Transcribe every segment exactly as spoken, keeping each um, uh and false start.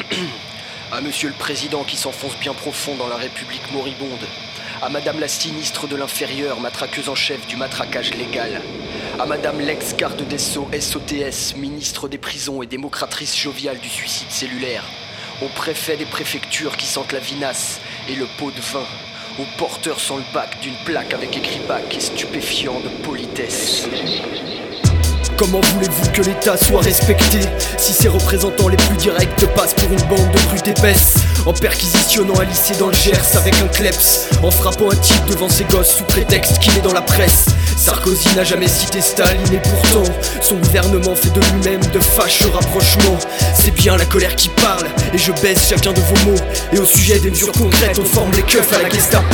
À monsieur le président qui s'enfonce bien profond dans la République moribonde. À madame la sinistre de l'inférieur, matraqueuse en chef du matraquage légal. À madame l'ex-garde des Sceaux S O T S, ministre des prisons et démocratrice joviale du suicide cellulaire. Au préfet des préfectures qui sentent la vinasse et le pot de vin. Au porteur sans le bac d'une plaque avec écrit bac et stupéfiant de politesse. Comment voulez-vous que l'État soit respecté si ses représentants les plus directs passent pour une bande de brutes épaisses, en perquisitionnant un lycée dans le Gers avec un kleps, en frappant un type devant ses gosses sous prétexte qu'il est dans la presse. Sarkozy n'a jamais cité Staline et pourtant son gouvernement fait de lui-même de fâcheux rapprochements. C'est bien la colère qui parle et je baisse chacun de vos mots. Et au sujet des mesures concrètes on forme les keufs à la Gestapo.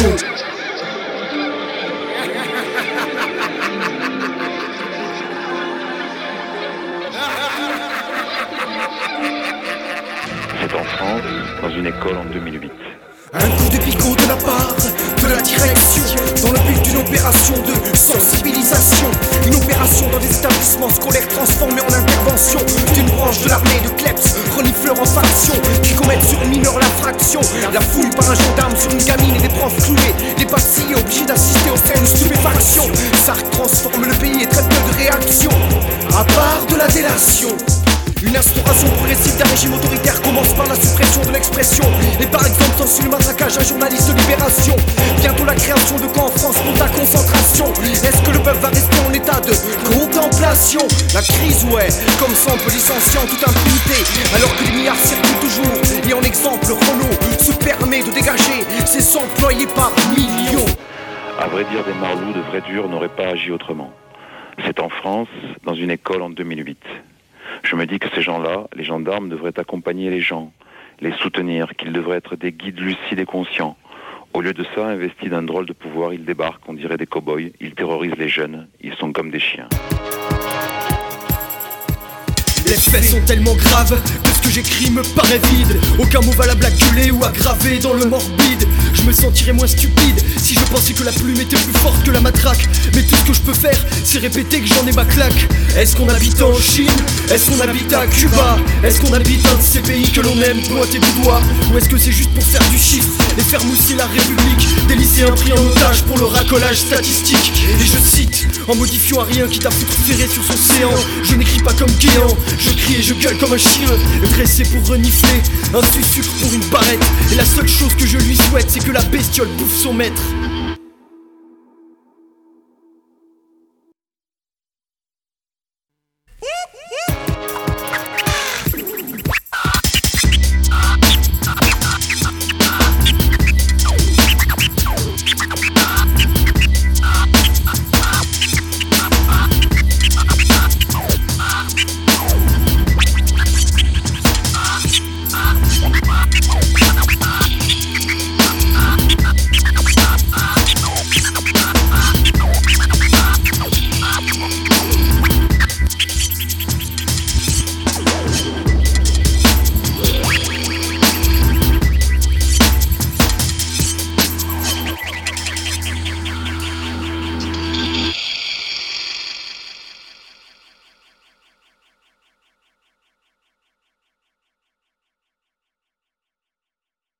C'est en France, dans une école en deux mille huit. Un coup de picot de la part de la direction, dans le but d'une opération de sensibilisation. Une opération dans des établissements scolaires transformés en intervention d'une branche de l'armée de kleps, renifleurs en faction, qui commettent sur une mineure l'infraction. La fouille par un gendarme sur une gamine et des profs cloués, les passés obligés d'assister aux scènes de stupéfaction. Ça transforme le pays et très peu de réactions, à part de la délation. Une instauration progressive d'un régime autoritaire commence par la suppression de l'expression. Et par exemple censure le matraquage un journaliste de Libération. Bientôt la création de camps en France pour la concentration. Est-ce que le peuple va rester en état de contemplation? La crise, ouais, comme ça on peut licencier en toute impunité, alors que les milliards circulent toujours. Et en exemple Renault se permet de dégager ses employés par millions. À vrai dire, des marlous de vrais durs n'auraient pas agi autrement. C'est en France, dans une école en deux mille huit. Je me dis que ces gens-là, les gendarmes, devraient accompagner les gens, les soutenir, qu'ils devraient être des guides lucides et conscients. Au lieu de ça, investis d'un drôle de pouvoir, ils débarquent, on dirait des cow-boys, ils terrorisent les jeunes, ils sont comme des chiens. Les faits sont tellement graves que ce que j'écris me paraît vide. Aucun mot valable à gueuler ou à graver dans le morbide. Je me sentirais moins stupide si je pensais que la plume était plus forte que la matraque. Mais tout ce que je peux faire, c'est répéter que j'en ai ma claque. Est-ce qu'on habite en Chine? Est-ce qu'on habite à Cuba? Est-ce qu'on habite un de ces pays que l'on aime pointer du doigt? Ou est-ce que c'est juste pour faire du chiffre et faire mousser la République? Des lycéens pris en otage pour le racolage statistique. Et je cite, en modifiant à rien quitte à foutre ferré sur son séant. Je n'écris pas comme Guéant, je crie et je gueule comme un chien, dressé pour renifler un sucre pour une barrette. Et la seule chose que je lui souhaite, c'est que la bestiole bouffe son maître.